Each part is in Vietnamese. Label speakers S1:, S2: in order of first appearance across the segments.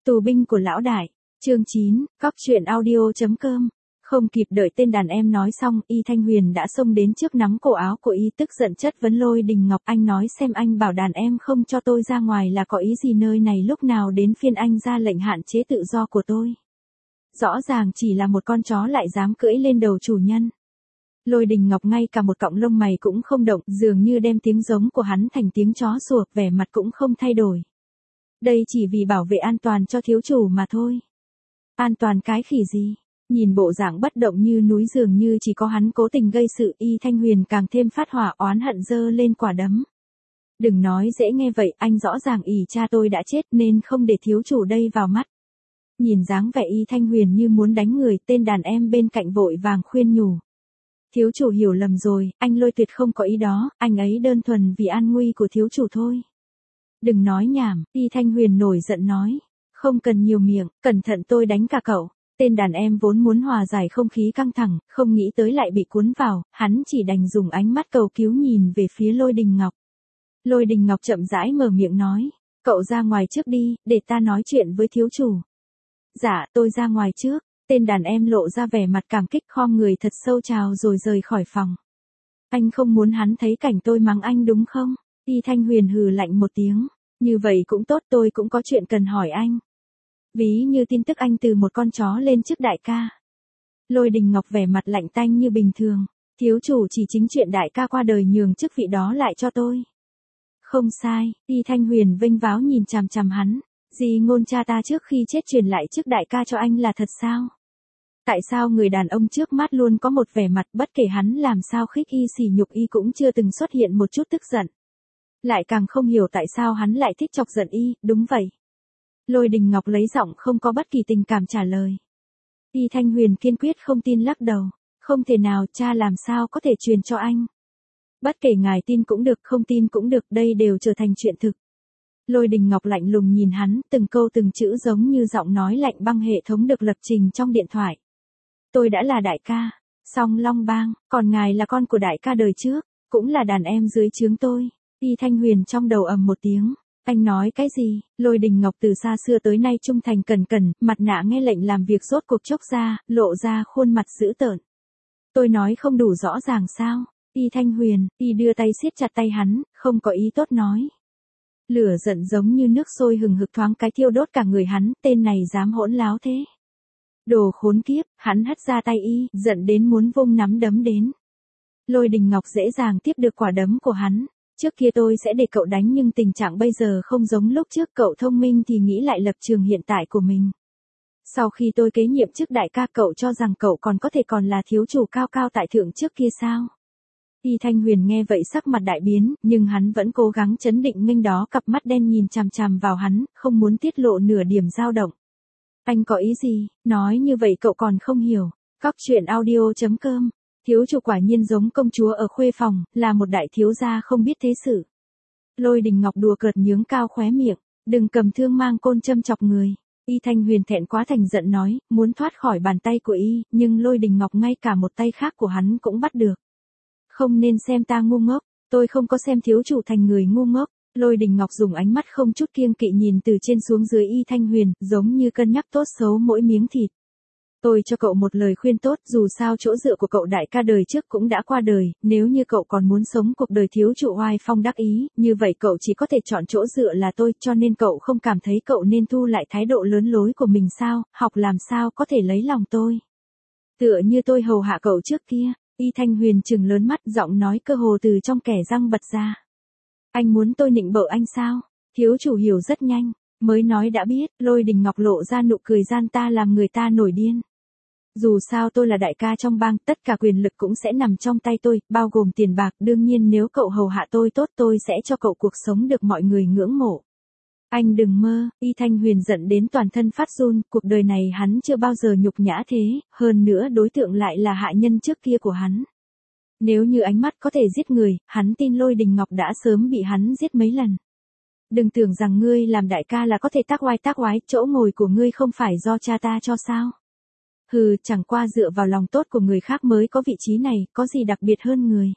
S1: Tù binh của lão đại, chương 9, cóc truyện audio.com. Không kịp đợi tên đàn em nói xong, Y Thanh Huyền đã xông đến trước nắm cổ áo của Y, tức giận chất vấn Lôi Đình Ngọc. Anh nói xem, anh bảo đàn em không cho tôi ra ngoài là có ý gì? Nơi này lúc nào đến phiên anh ra lệnh hạn chế tự do của tôi? Rõ ràng chỉ là một con chó lại dám cưỡi lên đầu chủ nhân. Lôi Đình Ngọc ngay cả một cọng lông mày cũng không động, dường như đem tiếng giống của hắn thành tiếng chó sủa, vẻ mặt cũng không thay đổi. Đây chỉ vì bảo vệ an toàn cho thiếu chủ mà thôi. An toàn cái khỉ gì? Nhìn bộ dạng bất động như núi, dường như chỉ có hắn cố tình gây sự, Y Thanh Huyền càng thêm phát hỏa, oán hận giơ lên quả đấm. Đừng nói dễ nghe vậy, anh rõ ràng ỷ cha tôi đã chết nên không để thiếu chủ đây vào mắt. Nhìn dáng vẻ Y Thanh Huyền như muốn đánh người, tên đàn em bên cạnh vội vàng khuyên nhủ. Thiếu chủ hiểu lầm rồi, anh Lôi tuyệt không có ý đó, anh ấy đơn thuần vì an nguy của thiếu chủ thôi. Đừng nói nhảm, Y Thanh Huyền nổi giận nói. Không cần nhiều miệng, cẩn thận tôi đánh cả cậu. Tên đàn em vốn muốn hòa giải không khí căng thẳng, không nghĩ tới lại bị cuốn vào, hắn chỉ đành dùng ánh mắt cầu cứu nhìn về phía Lôi Đình Ngọc. Lôi Đình Ngọc chậm rãi mở miệng nói, cậu ra ngoài trước đi, để ta nói chuyện với thiếu chủ. Dạ, tôi ra ngoài trước. Tên đàn em lộ ra vẻ mặt cảm kích, khom người thật sâu chào rồi rời khỏi phòng. Anh không muốn hắn thấy cảnh tôi mắng anh đúng không? Y Thanh Huyền hừ lạnh một tiếng. Như vậy cũng tốt, tôi cũng có chuyện cần hỏi anh. Ví như tin tức anh từ một con chó lên chức đại ca. Lôi Đình Ngọc vẻ mặt lạnh tanh như bình thường. Thiếu chủ chỉ chính chuyện đại ca qua đời nhường chức vị đó lại cho tôi. Không sai, Y Thanh Huyền vênh váo nhìn chằm chằm hắn. Gì ngôn cha ta trước khi chết truyền lại chức đại ca cho anh là thật sao? Tại sao người đàn ông trước mắt luôn có một vẻ mặt bất kể hắn làm sao khích Y sỉ nhục Y cũng chưa từng xuất hiện một chút tức giận. Lại càng không hiểu tại sao hắn lại thích chọc giận Y, đúng vậy. Lôi Đình Ngọc lấy giọng không có bất kỳ tình cảm trả lời. Y Thanh Huyền kiên quyết không tin lắc đầu. Không thể nào, cha làm sao có thể truyền cho anh. Bất kể ngài tin cũng được, không tin cũng được, đây đều trở thành chuyện thực. Lôi Đình Ngọc lạnh lùng nhìn hắn, từng câu từng chữ giống như giọng nói lạnh băng hệ thống được lập trình trong điện thoại. Tôi đã là đại ca, Song Long Bang, còn ngài là con của đại ca đời trước, cũng là đàn em dưới trướng tôi. Y Thanh Huyền trong đầu ầm một tiếng. Anh nói cái gì? Lôi Đình Ngọc từ xa xưa tới nay trung thành cẩn cẩn, mặt nạ nghe lệnh làm việc rốt cuộc chốc ra, lộ ra khuôn mặt dữ tợn. Tôi nói không đủ rõ ràng sao? Y Thanh Huyền, Y đưa tay siết chặt tay hắn, không có ý tốt nói. Lửa giận giống như nước sôi hừng hực thoáng cái thiêu đốt cả người hắn, tên này dám hỗn láo thế. Đồ khốn kiếp, hắn hất ra tay Y, giận đến muốn vung nắm đấm đến. Lôi Đình Ngọc dễ dàng tiếp được quả đấm của hắn. Trước kia tôi sẽ để cậu đánh nhưng tình trạng bây giờ không giống lúc trước, cậu thông minh thì nghĩ lại lập trường hiện tại của mình. Sau khi tôi kế nhiệm chức đại ca, cậu cho rằng cậu còn có thể là thiếu chủ cao cao tại thượng trước kia sao? Y Thanh Huyền nghe vậy sắc mặt đại biến, nhưng hắn vẫn cố gắng trấn định, nghênh đó cặp mắt đen nhìn chằm chằm vào hắn, không muốn tiết lộ nửa điểm dao động. Anh có ý gì? Nói như vậy cậu còn không hiểu. Cóc truyện audio.com. Thiếu chủ quả nhiên giống công chúa ở khuê phòng, là một đại thiếu gia không biết thế sự. Lôi Đình Ngọc đùa cợt nhướng cao khóe miệng, đừng cầm thương mang côn châm chọc người. Y Thanh Huyền thẹn quá thành giận nói, muốn thoát khỏi bàn tay của Y, nhưng Lôi Đình Ngọc ngay cả một tay khác của hắn cũng bắt được. Không nên xem ta ngu ngốc, tôi không có xem thiếu chủ thành người ngu ngốc. Lôi Đình Ngọc dùng ánh mắt không chút kiêng kỵ nhìn từ trên xuống dưới Y Thanh Huyền, giống như cân nhắc tốt xấu mỗi miếng thịt. Tôi cho cậu một lời khuyên tốt, dù sao chỗ dựa của cậu đại ca đời trước cũng đã qua đời, nếu như cậu còn muốn sống cuộc đời thiếu chủ oai phong đắc ý, như vậy cậu chỉ có thể chọn chỗ dựa là tôi, cho nên cậu không cảm thấy cậu nên thu lại thái độ lớn lối của mình sao, học làm sao có thể lấy lòng tôi. Tựa như tôi hầu hạ cậu trước kia. Y Thanh Huyền trừng lớn mắt, giọng nói cơ hồ từ trong kẻ răng bật ra. Anh muốn tôi nịnh bợ anh sao? Thiếu chủ hiểu rất nhanh, mới nói đã biết. Lôi Đình Ngọc lộ ra nụ cười gian ta làm người ta nổi điên. Dù sao tôi là đại ca trong bang, tất cả quyền lực cũng sẽ nằm trong tay tôi, bao gồm tiền bạc, đương nhiên nếu cậu hầu hạ tôi tốt tôi sẽ cho cậu cuộc sống được mọi người ngưỡng mộ. Anh đừng mơ. Y Thanh Huyền giận đến toàn thân phát run, cuộc đời này hắn chưa bao giờ nhục nhã thế, hơn nữa đối tượng lại là hạ nhân trước kia của hắn. Nếu như ánh mắt có thể giết người, hắn tin Lôi Đình Ngọc đã sớm bị hắn giết mấy lần. Đừng tưởng rằng ngươi làm đại ca là có thể tác oai, chỗ ngồi của ngươi không phải do cha ta cho sao? Hừ, chẳng qua dựa vào lòng tốt của người khác mới có vị trí này, có gì đặc biệt hơn người.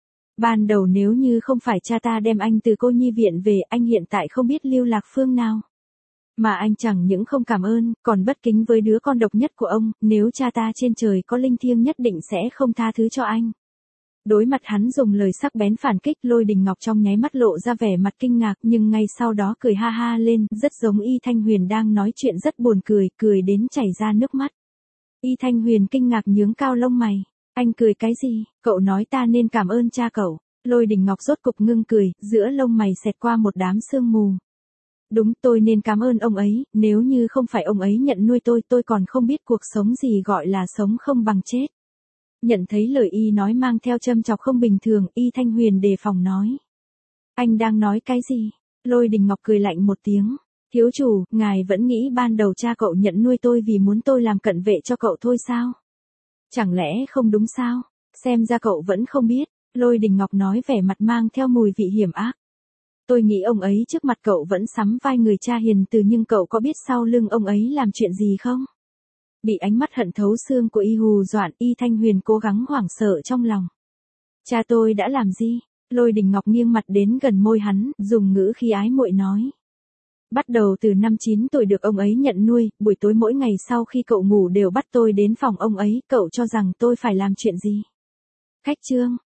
S1: Ban đầu nếu như không phải cha ta đem anh từ cô nhi viện về, anh hiện tại không biết lưu lạc phương nào. Mà anh chẳng những không cảm ơn, còn bất kính với đứa con độc nhất của ông, nếu cha ta trên trời có linh thiêng nhất định sẽ không tha thứ cho anh. Đối mặt hắn dùng lời sắc bén phản kích, Lôi Đình Ngọc trong nháy mắt lộ ra vẻ mặt kinh ngạc, nhưng ngay sau đó cười ha ha lên, rất giống Y Thanh Huyền đang nói chuyện rất buồn cười, cười đến chảy ra nước mắt. Y Thanh Huyền kinh ngạc nhướng cao lông mày. Anh cười cái gì? Cậu nói ta nên cảm ơn cha cậu. Lôi Đình Ngọc rốt cục ngưng cười, giữa lông mày xẹt qua một đám sương mù. Đúng, tôi nên cảm ơn ông ấy, nếu như không phải ông ấy nhận nuôi tôi còn không biết cuộc sống gì gọi là sống không bằng chết. Nhận thấy lời y nói mang theo châm chọc không bình thường, Y Thanh Huyền đề phòng nói. Anh đang nói cái gì? Lôi Đình Ngọc cười lạnh một tiếng. Thiếu chủ, ngài vẫn nghĩ ban đầu cha cậu nhận nuôi tôi vì muốn tôi làm cận vệ cho cậu thôi sao? Chẳng lẽ không đúng sao? Xem ra cậu vẫn không biết. Lôi Đình Ngọc nói vẻ mặt mang theo mùi vị hiểm ác. Tôi nghĩ ông ấy trước mặt cậu vẫn sắm vai người cha hiền từ, nhưng cậu có biết sau lưng ông ấy làm chuyện gì không? Bị ánh mắt hận thấu xương của y hù dọa, Y Thanh Huyền cố gắng hoảng sợ trong lòng. Cha tôi đã làm gì? Lôi Đình Ngọc nghiêng mặt đến gần môi hắn, dùng ngữ khí ái muội nói. Bắt đầu từ năm 9 tuổi được ông ấy nhận nuôi, buổi tối mỗi ngày sau khi cậu ngủ đều bắt tôi đến phòng ông ấy, cậu cho rằng tôi phải làm chuyện gì? Khách trương,